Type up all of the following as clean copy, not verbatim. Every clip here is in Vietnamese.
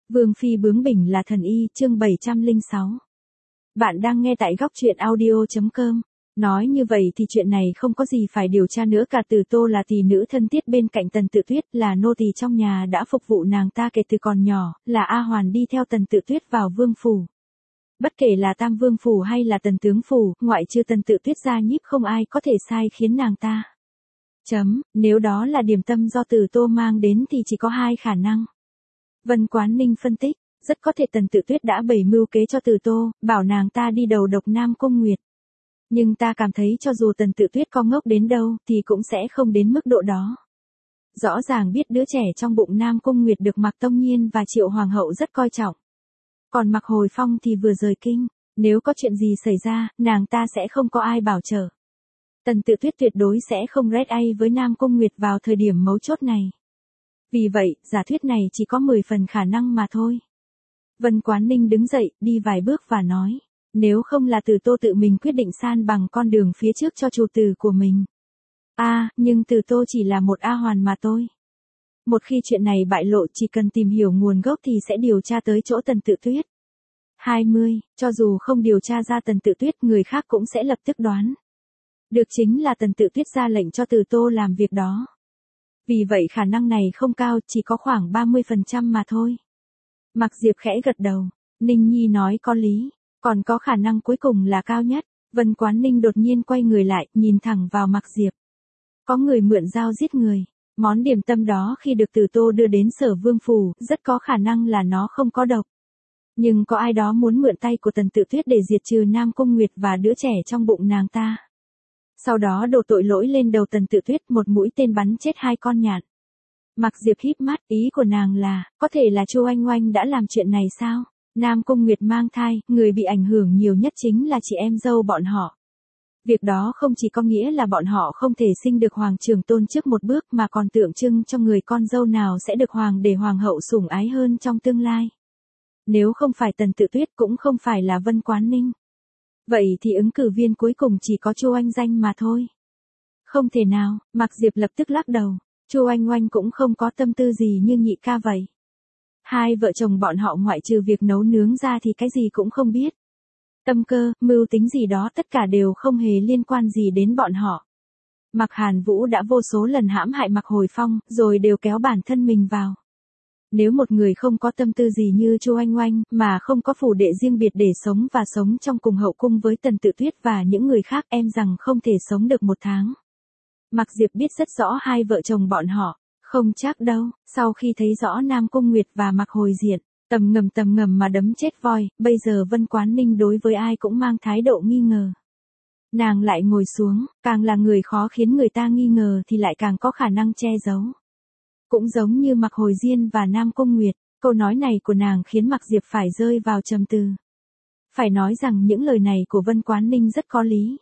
Vương phi bướng bỉnh là thần y, chương 706. Bạn đang nghe tại góc truyện audio.com. Nói như vậy thì chuyện này không có gì phải điều tra nữa cả. Từ Tô là tỷ nữ thân thiết bên cạnh Tần Tự Tuyết, là nô tỳ trong nhà đã phục vụ nàng ta kể từ còn nhỏ, là A Hoàn đi theo Tần Tự Tuyết vào vương phủ. Bất kể là Tam Vương phủ hay là Tần Tướng phủ, ngoại trừ Tần Tự Tuyết ra nhiếp không ai có thể sai khiến nàng ta. Nếu đó là điểm tâm do Từ Tô mang đến thì chỉ có hai khả năng. Vân Quán Ninh phân tích, rất có thể Tần Tự Tuyết đã bày mưu kế cho Từ Tô, bảo nàng ta đi đầu độc Nam Cung Nguyệt. Nhưng ta cảm thấy cho dù Tần Tự Tuyết có ngốc đến đâu thì cũng sẽ không đến mức độ đó. Rõ ràng biết đứa trẻ trong bụng Nam Cung Nguyệt được Mạc Tông Nhiên và Triệu Hoàng hậu rất coi trọng. Còn Mạc Hồi Phong thì vừa rời kinh, nếu có chuyện gì xảy ra, nàng ta sẽ không có ai bảo trợ. Tần Tự Tuyết tuyệt đối sẽ không red ai với Nam Cung Nguyệt vào thời điểm mấu chốt này. Vì vậy, giả thuyết này chỉ có 10 phần khả năng mà thôi. Vân Quán Ninh đứng dậy, đi vài bước và nói, nếu không là Từ Tô tự mình quyết định san bằng con đường phía trước cho chủ tử của mình. Nhưng Từ Tô chỉ là một A Hoàn mà thôi. Một khi chuyện này bại lộ, chỉ cần tìm hiểu nguồn gốc thì sẽ điều tra tới chỗ Tần Tự Tuyết. 20, cho dù không điều tra ra Tần Tự Tuyết, người khác cũng sẽ lập tức đoán được chính là Tần Tự Tuyết ra lệnh cho Từ Tô làm việc đó. Vì vậy khả năng này không cao, chỉ có khoảng 30% mà thôi. Mạc Diệp khẽ gật đầu, Ninh Nhi nói có lý, còn có khả năng cuối cùng là cao nhất. Vân Quán Ninh đột nhiên quay người lại, nhìn thẳng vào Mạc Diệp. Có người mượn dao giết người, món điểm tâm đó khi được Từ Tô đưa đến Sở Vương phủ, rất có khả năng là nó không có độc. Nhưng có ai đó muốn mượn tay của Tần Tự Tuyết để diệt trừ Nam Cung Nguyệt và đứa trẻ trong bụng nàng ta. Sau đó đổ tội lỗi lên đầu Tần Tự Tuyết, một mũi tên bắn chết hai con nhạn. Mạc Diệp híp mắt, ý của nàng là, có thể là Chu Oanh Oanh đã làm chuyện này sao? Nam Cung Nguyệt mang thai, người bị ảnh hưởng nhiều nhất chính là chị em dâu bọn họ. Việc đó không chỉ có nghĩa là bọn họ không thể sinh được hoàng trưởng tôn trước một bước mà còn tượng trưng cho người con dâu nào sẽ được hoàng để hoàng hậu sủng ái hơn trong tương lai. Nếu không phải Tần Tự Tuyết cũng không phải là Vân Quán Ninh. Vậy thì ứng cử viên cuối cùng chỉ có Chu Oanh Danh mà thôi. Không thể nào, Mạc Diệp lập tức lắc đầu, Chu Oanh Oanh cũng không có tâm tư gì như nhị ca vậy. Hai vợ chồng bọn họ ngoại trừ việc nấu nướng ra thì cái gì cũng không biết. Tâm cơ, mưu tính gì đó tất cả đều không hề liên quan gì đến bọn họ. Mạc Hàn Vũ đã vô số lần hãm hại Mạc Hồi Phong, rồi đều kéo bản thân mình vào. Nếu một người không có tâm tư gì như Chu Oanh Oanh, mà không có phủ đệ riêng biệt để sống và sống trong cùng hậu cung với Tần Tự Tuyết và những người khác, em rằng không thể sống được 1 tháng. Mạc Diệp biết rất rõ hai vợ chồng bọn họ, không chắc đâu, sau khi thấy rõ Nam Cung Nguyệt và Mạc Hồi diện, tầm ngầm mà đấm chết voi, bây giờ Vân Quán Ninh đối với ai cũng mang thái độ nghi ngờ. Nàng lại ngồi xuống, càng là người khó khiến người ta nghi ngờ thì lại càng có khả năng che giấu. Cũng giống như Mạc Hồi Diên và Nam Cung Nguyệt, câu nói này của nàng khiến Mạc Diệp phải rơi vào trầm tư. Phải nói rằng những lời này của Vân Quán Ninh rất có lý.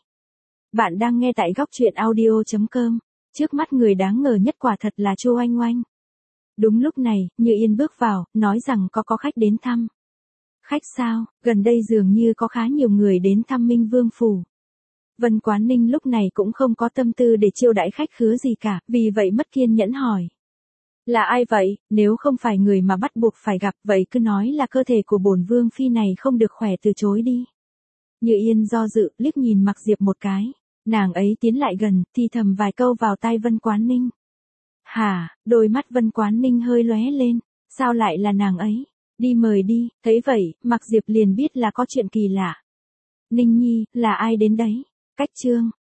Bạn đang nghe tại góc truyện audio.com. Trước mắt người đáng ngờ nhất quả thật là Chu Oanh Oanh. Đúng lúc này, Như Yên bước vào, nói rằng có khách đến thăm. Khách sao? Gần đây dường như có khá nhiều người đến thăm Minh Vương phủ. Vân Quán Ninh lúc này cũng không có tâm tư để chiêu đãi khách khứa gì cả, vì vậy mất kiên nhẫn hỏi. Là ai vậy? Nếu không phải người mà bắt buộc phải gặp, vậy cứ nói là cơ thể của bổn vương phi này không được khỏe từ chối đi. Như Yên do dự, liếc nhìn Mạc Diệp một cái. Nàng ấy tiến lại gần, thì thầm vài câu vào tai Vân Quán Ninh. Hả? Đôi mắt Vân Quán Ninh hơi lóe lên. Sao lại là nàng ấy? Đi mời đi. Thấy vậy, Mạc Diệp liền biết là có chuyện kỳ lạ. Ninh Nhi, là ai đến đấy? Cách chương.